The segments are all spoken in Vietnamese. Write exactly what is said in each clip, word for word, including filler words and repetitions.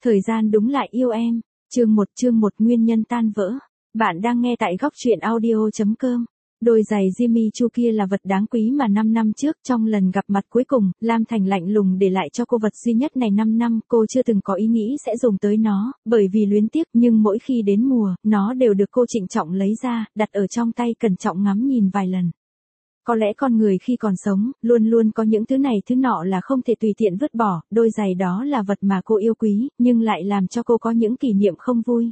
Thời gian đúng lại yêu em. Chương một chương một nguyên nhân tan vỡ. Bạn đang nghe tại góc truyện audio chấm com. Đôi giày Jimmy Choo kia là vật đáng quý mà năm năm trước trong lần gặp mặt cuối cùng, Lam Thành lạnh lùng để lại cho cô vật duy nhất này năm năm, cô chưa từng có ý nghĩ sẽ dùng tới nó, bởi vì luyến tiếc, nhưng mỗi khi đến mùa, nó đều được cô trịnh trọng lấy ra, đặt ở trong tay cẩn trọng ngắm nhìn vài lần. Có lẽ con người khi còn sống, luôn luôn có những thứ này thứ nọ là không thể tùy tiện vứt bỏ, đôi giày đó là vật mà cô yêu quý, nhưng lại làm cho cô có những kỷ niệm không vui.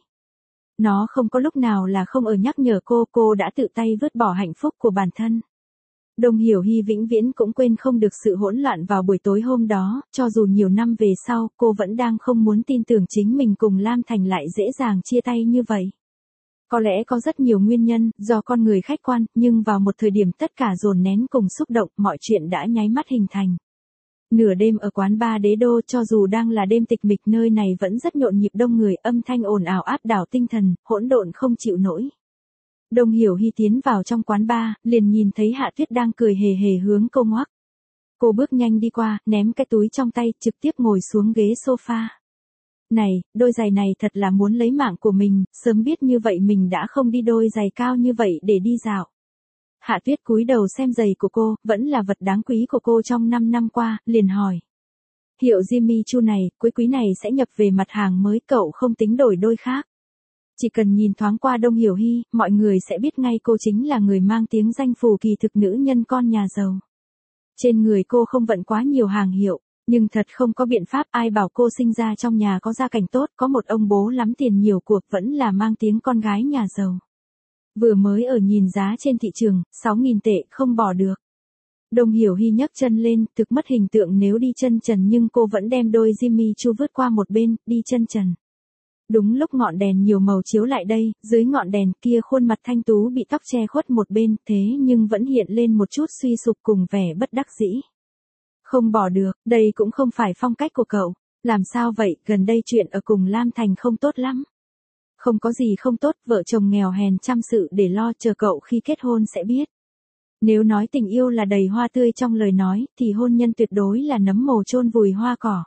Nó không có lúc nào là không ở nhắc nhở cô, cô đã tự tay vứt bỏ hạnh phúc của bản thân. Đồng Hiểu Hy vĩnh viễn cũng quên không được sự hỗn loạn vào buổi tối hôm đó, cho dù nhiều năm về sau, cô vẫn đang không muốn tin tưởng chính mình cùng Lam Thành lại dễ dàng chia tay như vậy. Có lẽ có rất nhiều nguyên nhân, do con người khách quan, nhưng vào một thời điểm tất cả dồn nén cùng xúc động, mọi chuyện đã nháy mắt hình thành. Nửa đêm ở quán bar Đế Đô, cho dù đang là đêm tịch mịch, nơi này vẫn rất nhộn nhịp đông người, âm thanh ồn ào áp đảo tinh thần, hỗn độn không chịu nổi. Đồng Hiểu Hy tiến vào trong quán bar, liền nhìn thấy Hạ Tuyết đang cười hề hề hướng cô ngoắc. Cô bước nhanh đi qua, ném cái túi trong tay, trực tiếp ngồi xuống ghế sofa. Này, đôi giày này thật là muốn lấy mạng của mình, sớm biết như vậy mình đã không đi đôi giày cao như vậy để đi dạo. Hạ Tuyết cúi đầu xem giày của cô, vẫn là vật đáng quý của cô trong năm năm qua, liền hỏi. Hiệu Jimmy Choo này, cuối quý này sẽ nhập về mặt hàng mới, cậu không tính đổi đôi khác. Chỉ cần nhìn thoáng qua Đồng Hiểu Hy, mọi người sẽ biết ngay cô chính là người mang tiếng danh phù kỳ thực nữ nhân con nhà giàu. Trên người cô không vận quá nhiều hàng hiệu. Nhưng thật không có biện pháp, ai bảo cô sinh ra trong nhà có gia cảnh tốt, có một ông bố lắm tiền nhiều cuộc, vẫn là mang tiếng con gái nhà giàu. Vừa mới ở nhìn giá trên thị trường, sáu nghìn tệ, không bỏ được. Đồng Hiểu Hy nhấc chân lên, thực mất hình tượng nếu đi chân trần, nhưng cô vẫn đem đôi Jimmy Choo vứt qua một bên, đi chân trần. Đúng lúc ngọn đèn nhiều màu chiếu lại đây, dưới ngọn đèn kia khuôn mặt thanh tú bị tóc che khuất một bên, thế nhưng vẫn hiện lên một chút suy sụp cùng vẻ bất đắc dĩ. Không bỏ được, đây cũng không phải phong cách của cậu. Làm sao vậy, gần đây chuyện ở cùng Lam Thành không tốt lắm. Không có gì không tốt, vợ chồng nghèo hèn chăm sự để lo, chờ cậu khi kết hôn sẽ biết. Nếu nói tình yêu là đầy hoa tươi trong lời nói, thì hôn nhân tuyệt đối là nấm mồ chôn vùi hoa cỏ.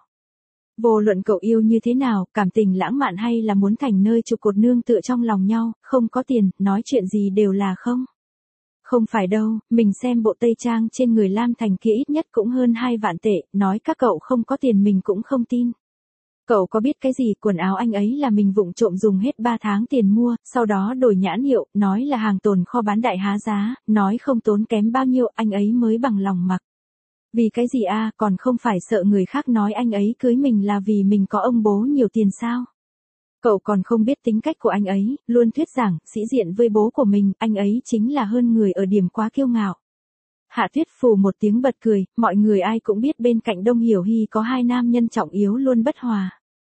Vô luận cậu yêu như thế nào, cảm tình lãng mạn hay là muốn thành nơi trụ cột nương tựa trong lòng nhau, không có tiền, nói chuyện gì đều là không. Không phải đâu, mình xem bộ tây trang trên người Lam Thành kia ít nhất cũng hơn hai vạn tệ, nói các cậu không có tiền mình cũng không tin. Cậu có biết cái gì, quần áo anh ấy là mình vụng trộm dùng hết ba tháng tiền mua, sau đó đổi nhãn hiệu, nói là hàng tồn kho bán đại há giá, nói không tốn kém bao nhiêu, anh ấy mới bằng lòng mặc. Vì cái gì a, còn không phải sợ người khác nói anh ấy cưới mình là vì mình có ông bố nhiều tiền sao? Cậu còn không biết tính cách của anh ấy, luôn thuyết giảng, sĩ diện với bố của mình, anh ấy chính là hơn người ở điểm quá kiêu ngạo. Hạ Tuyết phù một tiếng bật cười, mọi người ai cũng biết bên cạnh Đồng Hiểu Hy có hai nam nhân trọng yếu luôn bất hòa.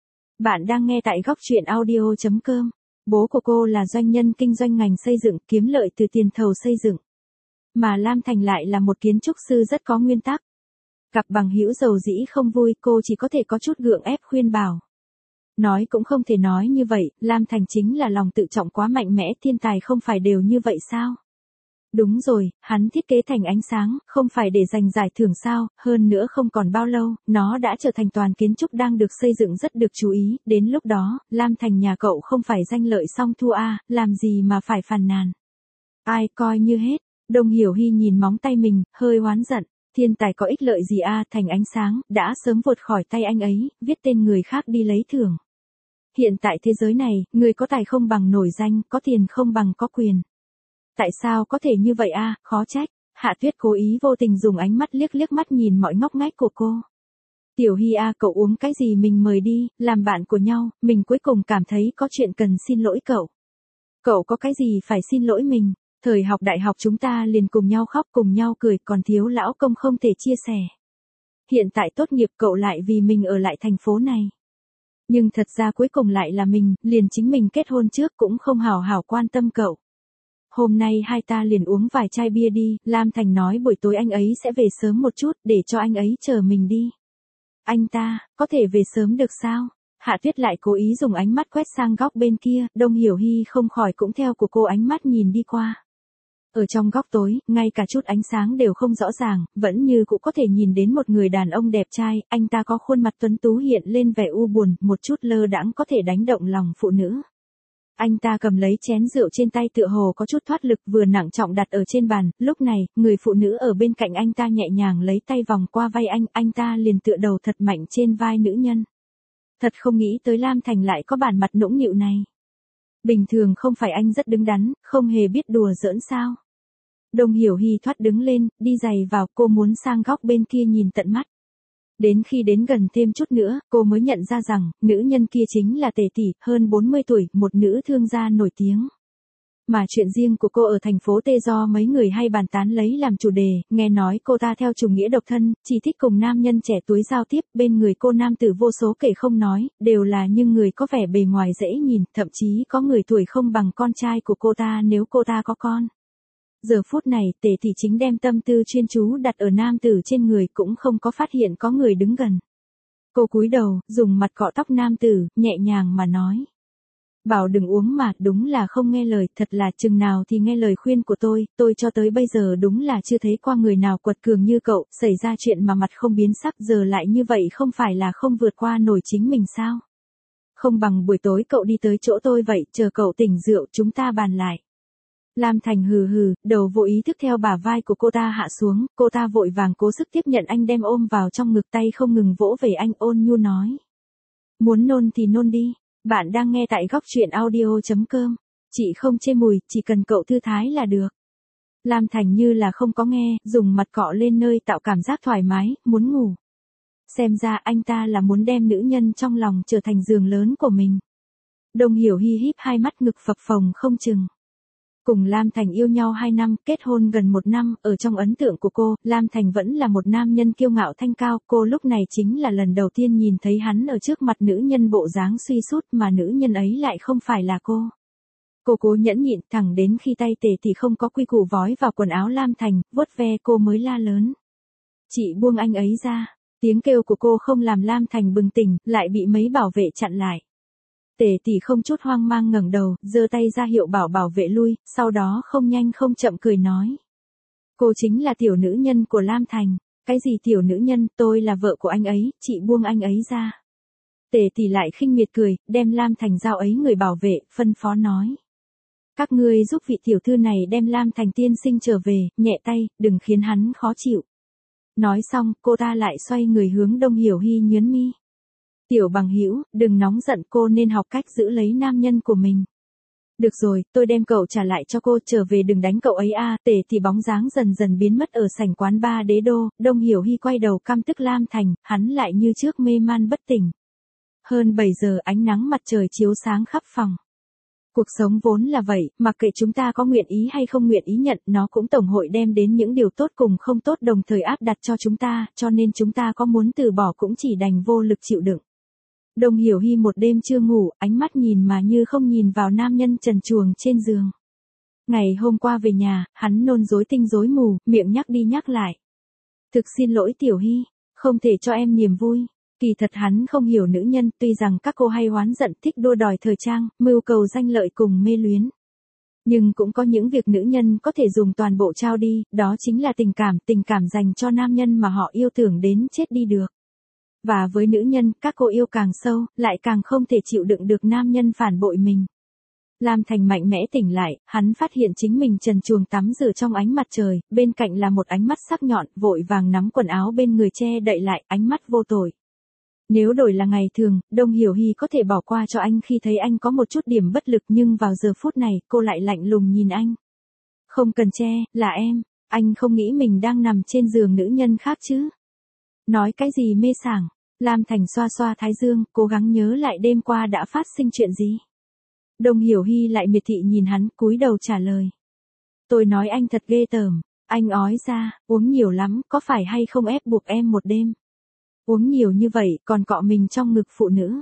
Bạn đang nghe tại góc truyện audio chấm com. Bố của cô là doanh nhân kinh doanh ngành xây dựng, kiếm lợi từ tiền thầu xây dựng. Mà Lam Thành lại là một kiến trúc sư rất có nguyên tắc. Gặp bằng hữu giàu dĩ không vui, cô chỉ có thể có chút gượng ép khuyên bảo. Nói cũng không thể nói như vậy, Lam Thành chính là lòng tự trọng quá mạnh mẽ, thiên tài không phải đều như vậy sao? Đúng rồi, hắn thiết kế thành ánh sáng, không phải để giành giải thưởng sao, hơn nữa không còn bao lâu, nó đã trở thành toàn kiến trúc đang được xây dựng rất được chú ý, đến lúc đó, Lam Thành nhà cậu không phải danh lợi song thu a, làm gì mà phải phàn nàn. Ai coi như hết, Đồng Hiểu Hy nhìn móng tay mình, hơi oán giận. Thiên tài có ích lợi gì a, thành ánh sáng, đã sớm vụt khỏi tay anh ấy, viết tên người khác đi lấy thưởng. Hiện tại thế giới này, người có tài không bằng nổi danh, có tiền không bằng có quyền. Tại sao có thể như vậy a, khó trách. Hạ Tuyết cố ý vô tình dùng ánh mắt liếc liếc mắt nhìn mọi ngóc ngách của cô. Tiểu Hy a, cậu uống cái gì mình mời đi, làm bạn của nhau, mình cuối cùng cảm thấy có chuyện cần xin lỗi cậu. Cậu có cái gì phải xin lỗi mình. Thời học đại học chúng ta liền cùng nhau khóc cùng nhau cười, còn thiếu lão công không thể chia sẻ. Hiện tại tốt nghiệp cậu lại vì mình ở lại thành phố này. Nhưng thật ra cuối cùng lại là mình, liền chính mình kết hôn trước cũng không hào hào quan tâm cậu. Hôm nay hai ta liền uống vài chai bia đi, Lam Thành nói buổi tối anh ấy sẽ về sớm một chút, để cho anh ấy chờ mình đi. Anh ta, có thể về sớm được sao? Hạ Tuyết lại cố ý dùng ánh mắt quét sang góc bên kia, Đồng Hiểu Hy không khỏi cũng theo của cô ánh mắt nhìn đi qua. Ở trong góc tối, ngay cả chút ánh sáng đều không rõ ràng, vẫn như cũng có thể nhìn đến một người đàn ông đẹp trai, anh ta có khuôn mặt tuấn tú hiện lên vẻ u buồn, một chút lơ đãng có thể đánh động lòng phụ nữ. Anh ta cầm lấy chén rượu trên tay tựa hồ có chút thoát lực vừa nặng trọng đặt ở trên bàn, lúc này, người phụ nữ ở bên cạnh anh ta nhẹ nhàng lấy tay vòng qua vai anh, anh ta liền tựa đầu thật mạnh trên vai nữ nhân. Thật không nghĩ tới Lam Thành lại có bản mặt nũng nịu này. Bình thường không phải anh rất đứng đắn, không hề biết đùa giỡn sao. Đồng Hiểu Hy thoát đứng lên, đi giày vào, cô muốn sang góc bên kia nhìn tận mắt. Đến khi đến gần thêm chút nữa, cô mới nhận ra rằng, nữ nhân kia chính là Tề tỷ, hơn bốn mươi tuổi, một nữ thương gia nổi tiếng. Mà chuyện riêng của cô ở thành phố T do mấy người hay bàn tán lấy làm chủ đề, nghe nói cô ta theo chủ nghĩa độc thân, chỉ thích cùng nam nhân trẻ tuổi giao tiếp, bên người cô nam tử vô số kể không nói, đều là những người có vẻ bề ngoài dễ nhìn, thậm chí có người tuổi không bằng con trai của cô ta nếu cô ta có con. Giờ phút này, Tề tỷ chính đem tâm tư chuyên chú đặt ở nam tử trên người cũng không có phát hiện có người đứng gần. Cô cúi đầu, dùng mặt cọ tóc nam tử, nhẹ nhàng mà nói. Bảo đừng uống mà, đúng là không nghe lời, thật là chừng nào thì nghe lời khuyên của tôi, tôi cho tới bây giờ đúng là chưa thấy qua người nào quật cường như cậu, xảy ra chuyện mà mặt không biến sắc giờ lại như vậy không phải là không vượt qua nổi chính mình sao? Không bằng buổi tối cậu đi tới chỗ tôi vậy, chờ cậu tỉnh rượu chúng ta bàn lại. Lam Thành hừ hừ, đầu vô ý thức theo bả vai của cô ta hạ xuống, cô ta vội vàng cố sức tiếp nhận anh đem ôm vào trong ngực tay không ngừng vỗ về anh ôn nhu nói. Muốn nôn thì nôn đi, bạn đang nghe tại góc truyện audio chấm com, chị không chê mùi, chỉ cần cậu thư thái là được. Lam Thành như là không có nghe, dùng mặt cọ lên nơi tạo cảm giác thoải mái, muốn ngủ. Xem ra anh ta là muốn đem nữ nhân trong lòng trở thành giường lớn của mình. Đồng Hiểu Hy híp hai mắt ngực phập phồng không chừng. Cùng Lam Thành yêu nhau hai năm, kết hôn gần một năm, ở trong ấn tượng của cô, Lam Thành vẫn là một nam nhân kiêu ngạo thanh cao, cô lúc này chính là lần đầu tiên nhìn thấy hắn ở trước mặt nữ nhân bộ dáng suy sút mà nữ nhân ấy lại không phải là cô. Cô cố nhẫn nhịn thẳng đến khi tay Tề thì không có quy củ vói vào quần áo Lam Thành, vuốt ve cô mới la lớn. Chị buông anh ấy ra, tiếng kêu của cô không làm Lam Thành bừng tỉnh, lại bị mấy bảo vệ chặn lại. Tề tỷ không chút hoang mang ngẩng đầu, giơ tay ra hiệu bảo bảo vệ lui, sau đó không nhanh không chậm cười nói. Cô chính là tiểu nữ nhân của Lam Thành. Cái gì tiểu nữ nhân, tôi là vợ của anh ấy, chị buông anh ấy ra. Tề tỷ lại khinh miệt cười, đem Lam Thành giao ấy người bảo vệ, phân phó nói. Các ngươi giúp vị tiểu thư này đem Lam Thành tiên sinh trở về, nhẹ tay, đừng khiến hắn khó chịu. Nói xong, cô ta lại xoay người hướng Đồng Hiểu Hy nhướng mi. Tiểu bằng hữu, đừng nóng giận, cô nên học cách giữ lấy nam nhân của mình. Được rồi, tôi đem cậu trả lại cho cô, trở về đừng đánh cậu ấy a. À. Tề thì bóng dáng dần dần biến mất ở sảnh quán ba Đế Đô, Đồng Hiểu Hy quay đầu căm tức Lam Thành, hắn lại như trước mê man bất tỉnh. Hơn bảy giờ ánh nắng mặt trời chiếu sáng khắp phòng. Cuộc sống vốn là vậy, mặc kệ chúng ta có nguyện ý hay không nguyện ý nhận, nó cũng tổng hội đem đến những điều tốt cùng không tốt đồng thời áp đặt cho chúng ta, cho nên chúng ta có muốn từ bỏ cũng chỉ đành vô lực chịu đựng. Đồng Hiểu Hy một đêm chưa ngủ, ánh mắt nhìn mà như không nhìn vào nam nhân trần truồng trên giường. Ngày hôm qua về nhà, hắn nôn rối tinh rối mù, miệng nhắc đi nhắc lại. Thực xin lỗi Tiểu Hy, không thể cho em niềm vui. Kỳ thật hắn không hiểu nữ nhân, tuy rằng các cô hay oán giận thích đua đòi thời trang, mưu cầu danh lợi cùng mê luyến. Nhưng cũng có những việc nữ nhân có thể dùng toàn bộ trao đi, đó chính là tình cảm, tình cảm dành cho nam nhân mà họ yêu tưởng đến chết đi được. Và với nữ nhân, các cô yêu càng sâu, lại càng không thể chịu đựng được nam nhân phản bội mình. Lam Thành mạnh mẽ tỉnh lại, hắn phát hiện chính mình trần truồng tắm rửa trong ánh mặt trời, bên cạnh là một ánh mắt sắc nhọn, vội vàng nắm quần áo bên người che đậy lại, ánh mắt vô tội. Nếu đổi là ngày thường, Đồng Hiểu Hy có thể bỏ qua cho anh khi thấy anh có một chút điểm bất lực, nhưng vào giờ phút này, cô lại lạnh lùng nhìn anh. Không cần che, là em, anh không nghĩ mình đang nằm trên giường nữ nhân khác chứ. Nói cái gì mê sảng. Lam Thành xoa xoa thái dương, cố gắng nhớ lại đêm qua đã phát sinh chuyện gì. Đồng Hiểu Hy lại miệt thị nhìn hắn, cúi đầu trả lời. Tôi nói anh thật ghê tởm, anh ói ra, uống nhiều lắm, có phải hay không ép buộc em một đêm. Uống nhiều như vậy, còn cọ mình trong ngực phụ nữ.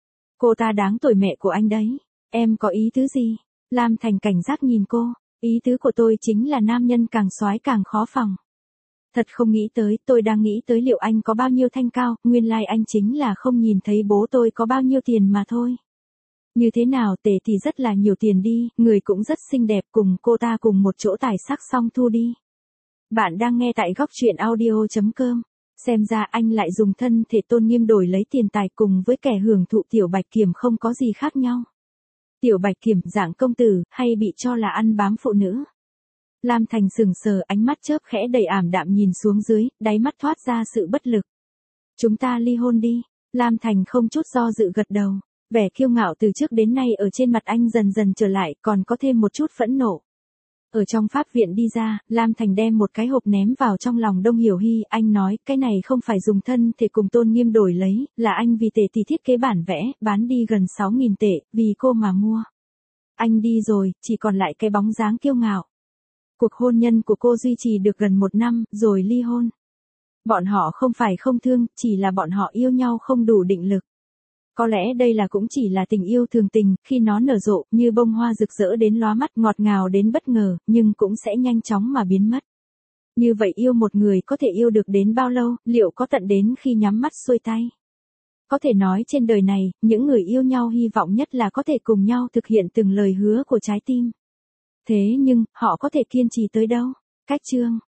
Cô ta đáng tuổi mẹ của anh đấy, em có ý tứ gì? Lam Thành cảnh giác nhìn cô, ý tứ của tôi chính là nam nhân càng soái càng khó phòng. Thật không nghĩ tới, tôi đang nghĩ tới liệu anh có bao nhiêu thanh cao, nguyên lai like anh chính là không nhìn thấy bố tôi có bao nhiêu tiền mà thôi. Như thế nào, Tề thì rất là nhiều tiền đi, người cũng rất xinh đẹp, cùng cô ta cùng một chỗ tài sắc song thu đi. Bạn đang nghe tại góc truyện audio.com. Xem ra anh lại dùng thân thể tôn nghiêm đổi lấy tiền tài, cùng với kẻ hưởng thụ Tiểu Bạch Kiểm không có gì khác nhau. Tiểu Bạch Kiểm dạng công tử, hay bị cho là ăn bám phụ nữ. Lam Thành sừng sờ, ánh mắt chớp khẽ đầy ảm đạm nhìn xuống dưới, đáy mắt thoát ra sự bất lực. Chúng ta ly hôn đi. Lam Thành không chút do dự gật đầu. Vẻ kiêu ngạo từ trước đến nay ở trên mặt anh dần dần trở lại, còn có thêm một chút phẫn nộ. Ở trong pháp viện đi ra, Lam Thành đem một cái hộp ném vào trong lòng Đông Hiểu Hy, anh nói, cái này không phải dùng thân thể cùng tôn nghiêm đổi lấy, là anh vì Tề thì thiết kế bản vẽ, bán đi gần sáu nghìn tệ, vì cô mà mua. Anh đi rồi, chỉ còn lại cái bóng dáng kiêu ngạo. Cuộc hôn nhân của cô duy trì được gần một năm, rồi ly hôn. Bọn họ không phải không thương, chỉ là bọn họ yêu nhau không đủ định lực. Có lẽ đây là cũng chỉ là tình yêu thường tình, khi nó nở rộ, như bông hoa rực rỡ đến lóa mắt, ngọt ngào đến bất ngờ, nhưng cũng sẽ nhanh chóng mà biến mất. Như vậy yêu một người có thể yêu được đến bao lâu, liệu có tận đến khi nhắm mắt xuôi tay? Có thể nói trên đời này, những người yêu nhau hy vọng nhất là có thể cùng nhau thực hiện từng lời hứa của trái tim. Thế nhưng, họ có thể kiên trì tới đâu? Cách chương